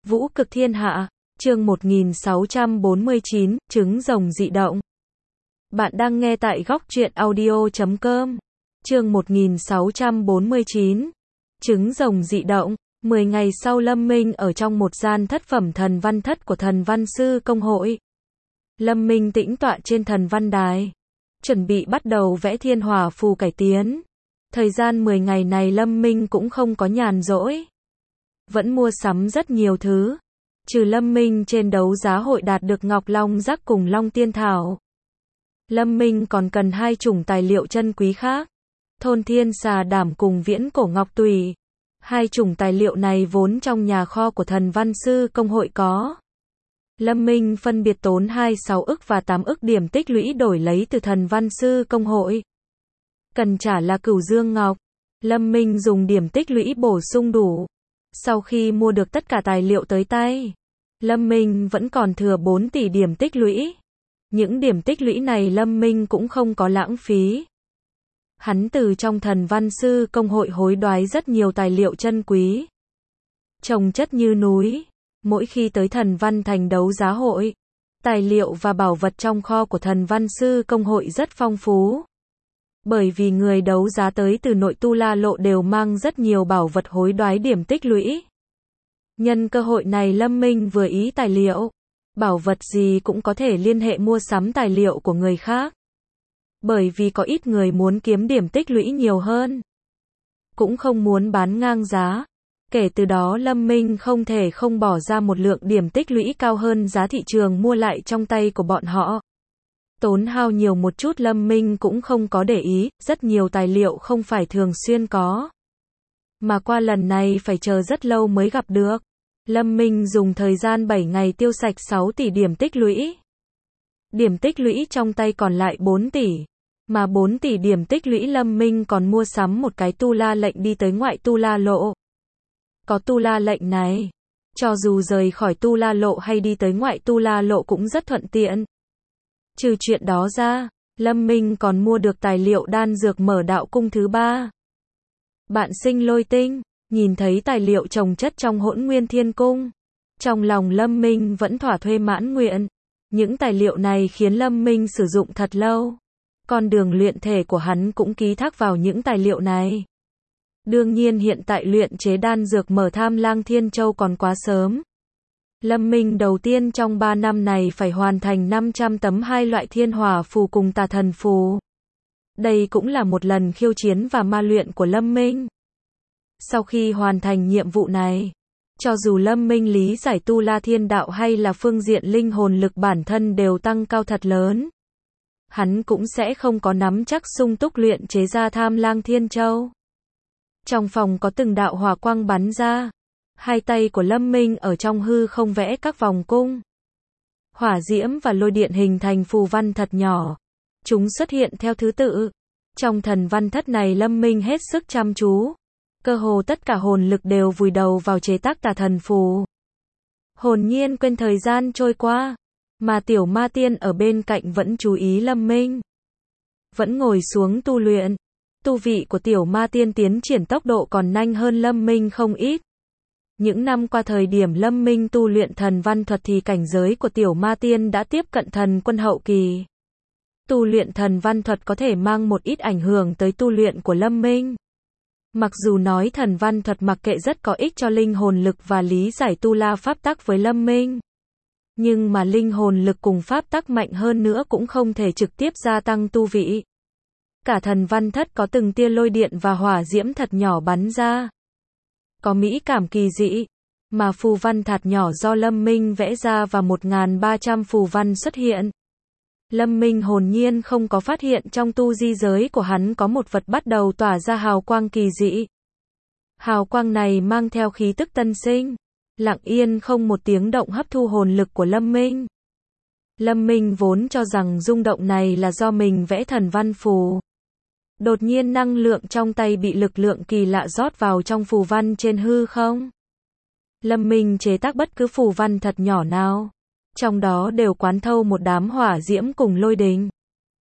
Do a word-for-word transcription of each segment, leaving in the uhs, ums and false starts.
Vũ cực thiên hạ, chương một nghìn sáu trăm bốn mươi chín, trứng rồng dị động. Bạn đang nghe tại góc truyện audio chấm com. Chương một nghìn sáu trăm bốn mươi chín, trứng rồng dị động. Mười ngày sau, Lâm Minh ở trong một gian thất phẩm thần văn thất của thần văn sư công hội. Lâm Minh tĩnh tọa trên thần văn đài, chuẩn bị bắt đầu vẽ thiên hỏa phù cải tiến. Thời gian mười ngày này Lâm Minh cũng không có nhàn rỗi, vẫn mua sắm rất nhiều thứ. Trừ Lâm Minh trên đấu giá hội đạt được Ngọc Long Giác cùng Long Tiên Thảo, Lâm Minh còn cần hai chủng tài liệu chân quý khác, Thôn Thiên Xà Đảm cùng Viễn Cổ Ngọc Tùy. Hai chủng tài liệu này vốn trong nhà kho của thần văn sư công hội có. Lâm Minh phân biệt tốn hai mươi sáu ức và tám ức điểm tích lũy đổi lấy từ thần văn sư công hội. Cần trả là Cửu Dương Ngọc. Lâm Minh dùng điểm tích lũy bổ sung đủ. Sau khi mua được tất cả tài liệu tới tay, Lâm Minh vẫn còn thừa bốn tỷ điểm tích lũy. Những điểm tích lũy này Lâm Minh cũng không có lãng phí. Hắn từ trong thần văn sư công hội hối đoái rất nhiều tài liệu chân quý, chồng chất như núi. Mỗi khi tới thần văn thành đấu giá hội, tài liệu và bảo vật trong kho của thần văn sư công hội rất phong phú. Bởi vì người đấu giá tới từ nội tu la lộ đều mang rất nhiều bảo vật hối đoái điểm tích lũy. Nhân cơ hội này Lâm Minh vừa ý tài liệu, bảo vật gì cũng có thể liên hệ mua sắm tài liệu của người khác. Bởi vì có ít người muốn kiếm điểm tích lũy nhiều hơn, cũng không muốn bán ngang giá. Kể từ đó Lâm Minh không thể không bỏ ra một lượng điểm tích lũy cao hơn giá thị trường mua lại trong tay của bọn họ. Tốn hao nhiều một chút Lâm Minh cũng không có để ý, rất nhiều tài liệu không phải thường xuyên có, mà qua lần này phải chờ rất lâu mới gặp được. Lâm Minh dùng thời gian bảy ngày tiêu sạch sáu tỷ điểm tích lũy. Điểm tích lũy trong tay còn lại bốn tỷ. Mà bốn tỷ điểm tích lũy Lâm Minh còn mua sắm một cái tu la lệnh đi tới ngoại tu la lộ. Có tu la lệnh này, cho dù rời khỏi tu la lộ hay đi tới ngoại tu la lộ cũng rất thuận tiện. Trừ chuyện đó ra, Lâm Minh còn mua được tài liệu đan dược mở đạo cung thứ ba. Bạn sinh lôi tinh, nhìn thấy tài liệu chồng chất trong hỗn nguyên thiên cung, trong lòng Lâm Minh vẫn thỏa thuê mãn nguyện. Những tài liệu này khiến Lâm Minh sử dụng thật lâu. Con đường luyện thể của hắn cũng ký thác vào những tài liệu này. Đương nhiên hiện tại luyện chế đan dược mở Tham Lang Thiên Châu còn quá sớm. Lâm Minh đầu tiên trong ba năm này phải hoàn thành năm trăm tấm hai loại thiên hỏa phù cùng tà thần phù. Đây cũng là một lần khiêu chiến và ma luyện của Lâm Minh. Sau khi hoàn thành nhiệm vụ này, cho dù Lâm Minh lý giải tu la thiên đạo hay là phương diện linh hồn lực bản thân đều tăng cao thật lớn, hắn cũng sẽ không có nắm chắc sung túc luyện chế ra Tham Lang Thiên Châu. Trong phòng có từng đạo hỏa quang bắn ra. Hai tay của Lâm Minh ở trong hư không vẽ các vòng cung. Hỏa diễm và lôi điện hình thành phù văn thật nhỏ. Chúng xuất hiện theo thứ tự. Trong thần văn thất này Lâm Minh hết sức chăm chú. Cơ hồ tất cả hồn lực đều vùi đầu vào chế tác tà thần phù. Hồn nhiên quên thời gian trôi qua. Mà tiểu ma tiên ở bên cạnh vẫn chú ý Lâm Minh. Vẫn ngồi xuống tu luyện. Tu vị của tiểu ma tiên tiến triển tốc độ còn nhanh hơn Lâm Minh không ít. Những năm qua thời điểm Lâm Minh tu luyện thần văn thuật thì cảnh giới của tiểu ma tiên đã tiếp cận thần quân hậu kỳ. Tu luyện thần văn thuật có thể mang một ít ảnh hưởng tới tu luyện của Lâm Minh. Mặc dù nói thần văn thuật mặc kệ rất có ích cho linh hồn lực và lý giải tu la pháp tắc với Lâm Minh. Nhưng mà linh hồn lực cùng pháp tắc mạnh hơn nữa cũng không thể trực tiếp gia tăng tu vị. Cả thần văn thất có từng tia lôi điện và hỏa diễm thật nhỏ bắn ra. Có mỹ cảm kỳ dị. Mà phù văn thật nhỏ do Lâm Minh vẽ ra và một nghìn ba trăm phù văn xuất hiện. Lâm Minh hồn nhiên không có phát hiện trong tu di giới của hắn có một vật bắt đầu tỏa ra hào quang kỳ dị. Hào quang này mang theo khí tức tân sinh, lặng yên không một tiếng động hấp thu hồn lực của Lâm Minh. Lâm Minh vốn cho rằng rung động này là do mình vẽ thần văn phù. Đột nhiên năng lượng trong tay bị lực lượng kỳ lạ rót vào trong phù văn trên hư không. Lâm Minh chế tác bất cứ phù văn thật nhỏ nào, trong đó đều quán thâu một đám hỏa diễm cùng lôi đình.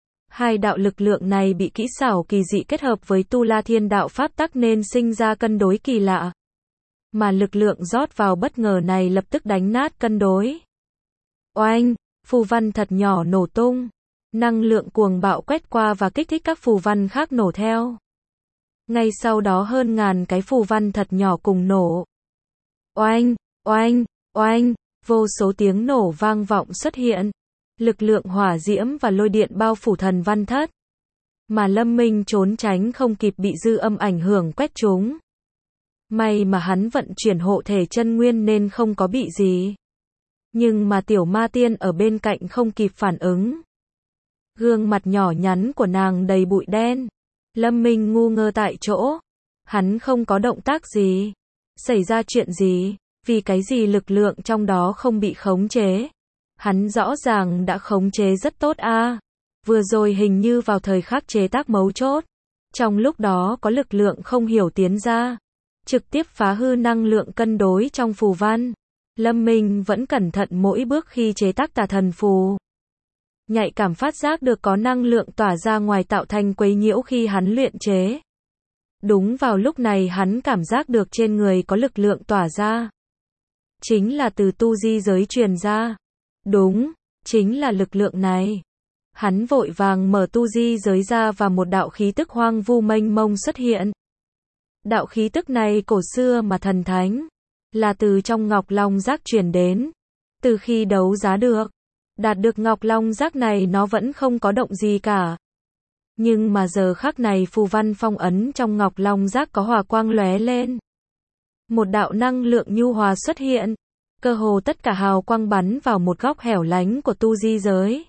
Hai đạo lực lượng này bị kỹ xảo kỳ dị kết hợp với tu la thiên đạo pháp tắc nên sinh ra cân đối kỳ lạ. mà lực lượng rót vào bất ngờ này lập tức đánh nát cân đối. Oanh, phù văn thật nhỏ nổ tung. Năng lượng cuồng bạo quét qua và kích thích các phù văn khác nổ theo. Ngay sau đó hơn ngàn cái phù văn thật nhỏ cùng nổ. Oanh, oanh, oanh, vô số tiếng nổ vang vọng xuất hiện. Lực lượng hỏa diễm và lôi điện bao phủ thần văn thất. Mà Lâm Minh trốn tránh không kịp bị dư âm ảnh hưởng quét trúng. May mà hắn vận chuyển hộ thể chân nguyên nên không có bị gì. Nhưng mà tiểu ma tiên ở bên cạnh không kịp phản ứng. Gương mặt nhỏ nhắn của nàng đầy bụi đen. Lâm Minh ngu ngơ tại chỗ. Hắn không có động tác gì. Xảy ra chuyện gì? Vì cái gì lực lượng trong đó không bị khống chế? Hắn rõ ràng đã khống chế rất tốt a. À. Vừa rồi hình như vào thời khắc chế tác mấu chốt. Trong lúc đó có lực lượng không hiểu tiến ra. Trực tiếp phá hư năng lượng cân đối trong phù văn. Lâm Minh vẫn cẩn thận mỗi bước khi chế tác tà thần phù. Nhạy cảm phát giác được có năng lượng tỏa ra ngoài tạo thành quấy nhiễu khi hắn luyện chế. Đúng vào lúc này hắn cảm giác được trên người có lực lượng tỏa ra. Chính là từ tu di giới truyền ra. Đúng, chính là lực lượng này. Hắn vội vàng mở tu di giới ra và một đạo khí tức hoang vu mênh mông xuất hiện. Đạo khí tức này cổ xưa mà thần thánh. Là từ trong Ngọc Long Giác truyền đến. Từ khi đấu giá được. Đạt được Ngọc Long Giác này nó vẫn không có động gì cả. Nhưng mà giờ khắc này phù văn phong ấn trong Ngọc Long Giác có hòa quang lóe lên. Một đạo năng lượng nhu hòa xuất hiện. Cơ hồ tất cả hào quang bắn vào một góc hẻo lánh của tu di giới.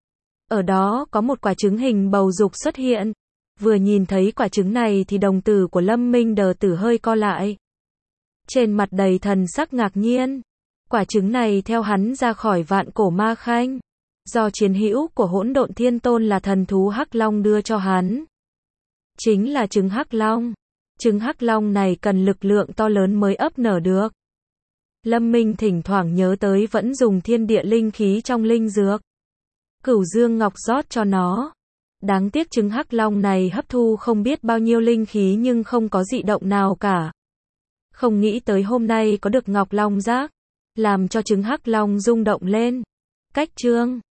Ở đó có một quả trứng hình bầu dục xuất hiện. Vừa nhìn thấy quả trứng này thì đồng tử của Lâm Minh đờ tử hơi co lại. Trên mặt đầy thần sắc ngạc nhiên. Quả trứng này theo hắn ra khỏi vạn cổ ma khanh. Do chiến hữu của hỗn độn thiên tôn là thần thú Hắc Long đưa cho hắn. Chính là trứng Hắc Long. Trứng Hắc Long này cần lực lượng to lớn mới ấp nở được. Lâm Minh thỉnh thoảng nhớ tới vẫn dùng thiên địa linh khí trong linh dược. Cửu Dương Ngọc rót cho nó. Đáng tiếc trứng Hắc Long này hấp thu không biết bao nhiêu linh khí nhưng không có dị động nào cả. Không nghĩ tới hôm nay có được Ngọc Long Giác. Làm cho trứng Hắc Long rung động lên. Cách chương